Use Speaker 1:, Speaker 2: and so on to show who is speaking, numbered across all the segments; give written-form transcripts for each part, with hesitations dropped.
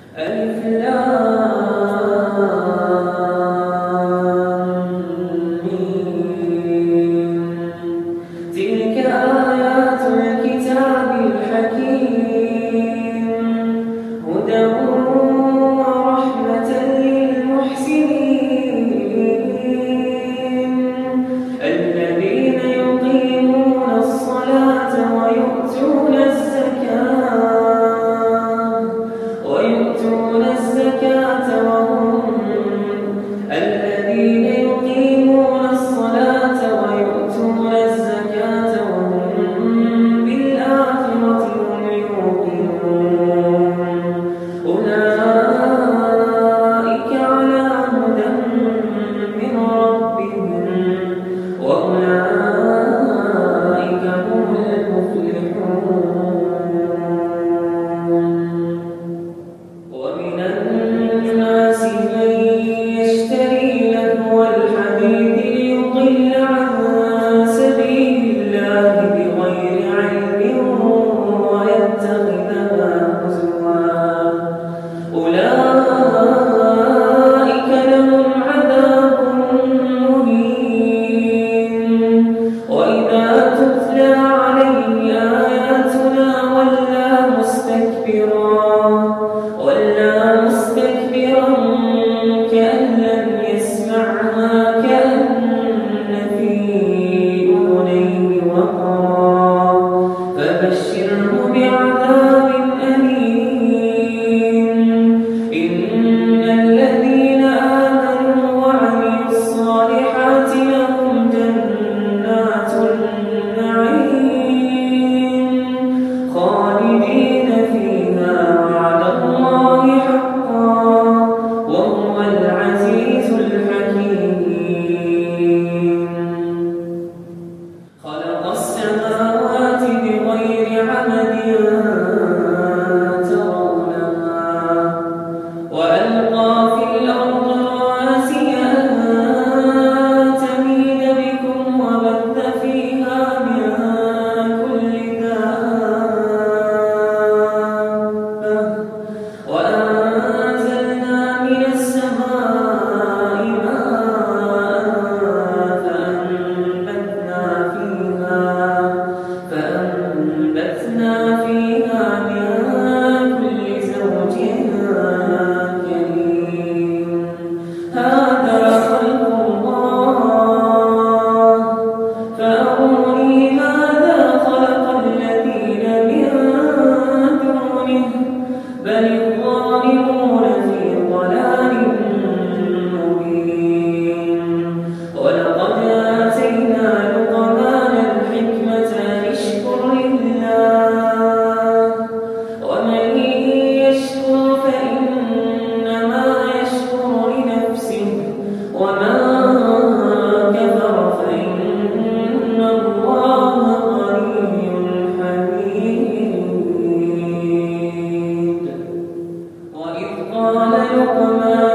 Speaker 1: ألف لام ميم. تلك آيات الكتاب الحكيم هدى ورحمة للمحسنين الذين يقيمون الصلاة ويؤتون الزكاة وهم الذين يقيمون الصلاة ويؤتون الزكاة وهم بالآخرة هم يوقنون أولئك على هدى من ربهم وأولئك هم المفلحون. ومن الناس من يشتري لهو الحديث ليضل عن سبيل الله بغير علم ويتخذها هزوا أولئك لهم عذاب مهين. وإذا تتلى عليه آياتنا ولى مستكبرا كأن لم يسمعها كأن في أذنيه وقرا فبشره بعذاب أليم. إن الذين آمنوا وعملوا الصالحات لهم جنات النعيم خالدين فيها وعد الله حقا وهو العزيز الحكيم. خلق السماوات بغير عمد ترونها وألقى في الأرض رواسي أن تميد بكم وبث فيها من كل دابة وأنزلنا من السماء ماء فأنبتنا فيها من كل زوج كريم. هذا خلق الله فأروني ماذا خلق الذين من دونه بل الظالمون في ضلال مبين. ولقد آتينا لقمان الحكمة أن اشكر لله ومن يشكر فإنما يشكر لنفسه ومن كفر فإن الله غني حميد. وإذ قال لقمان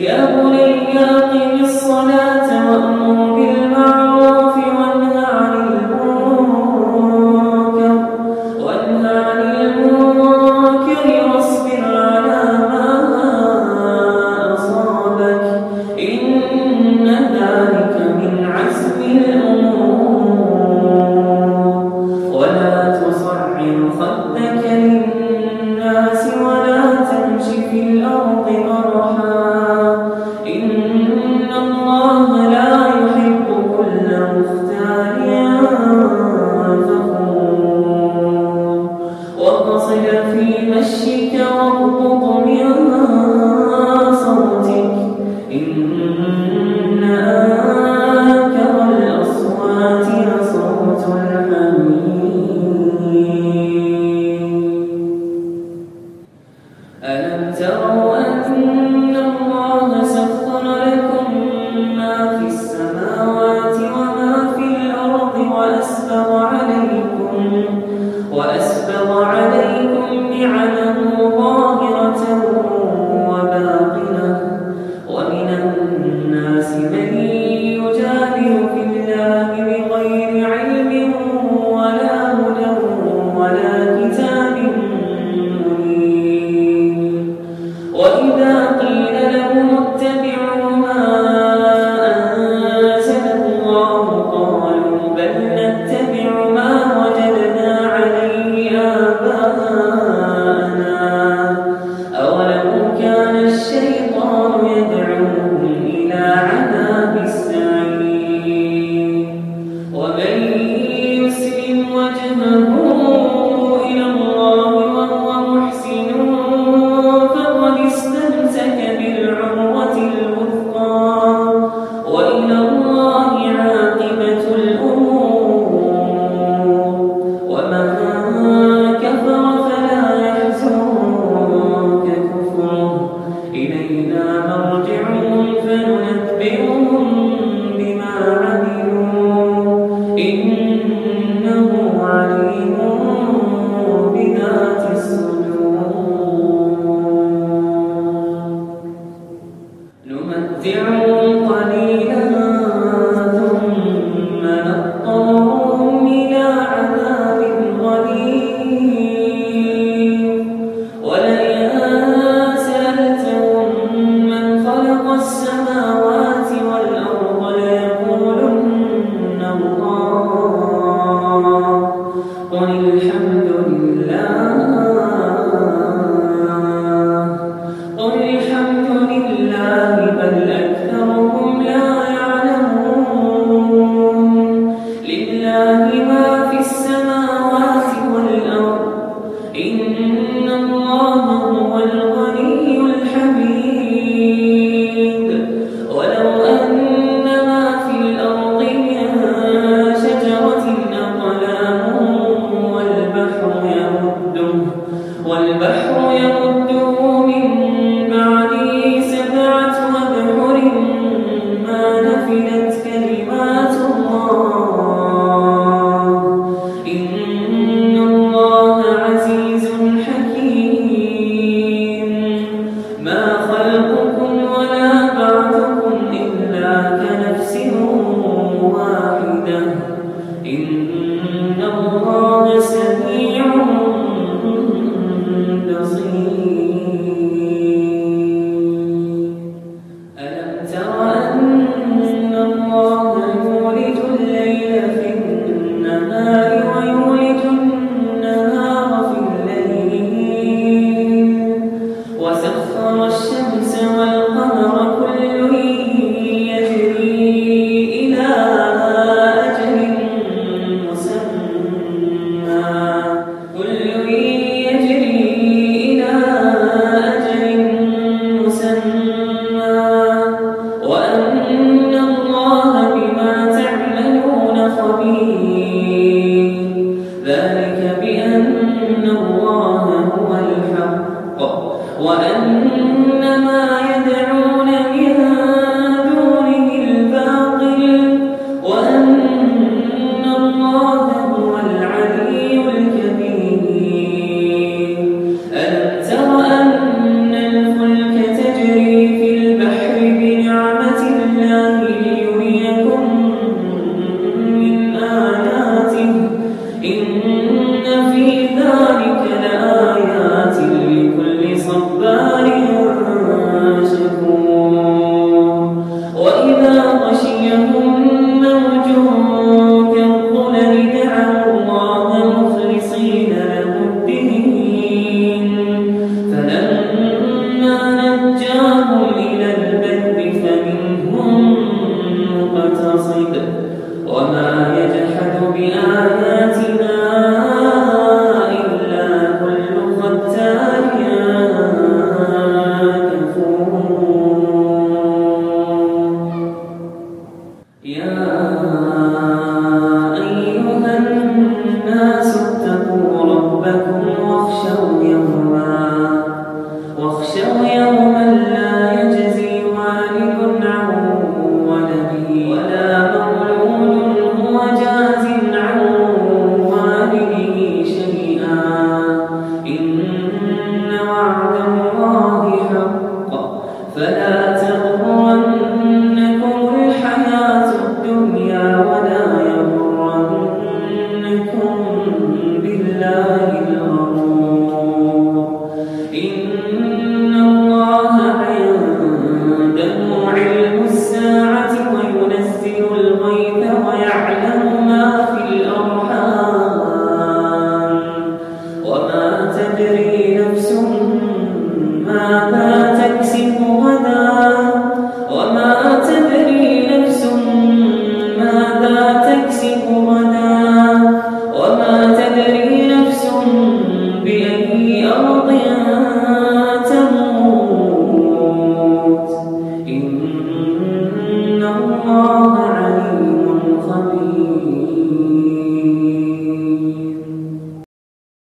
Speaker 1: تر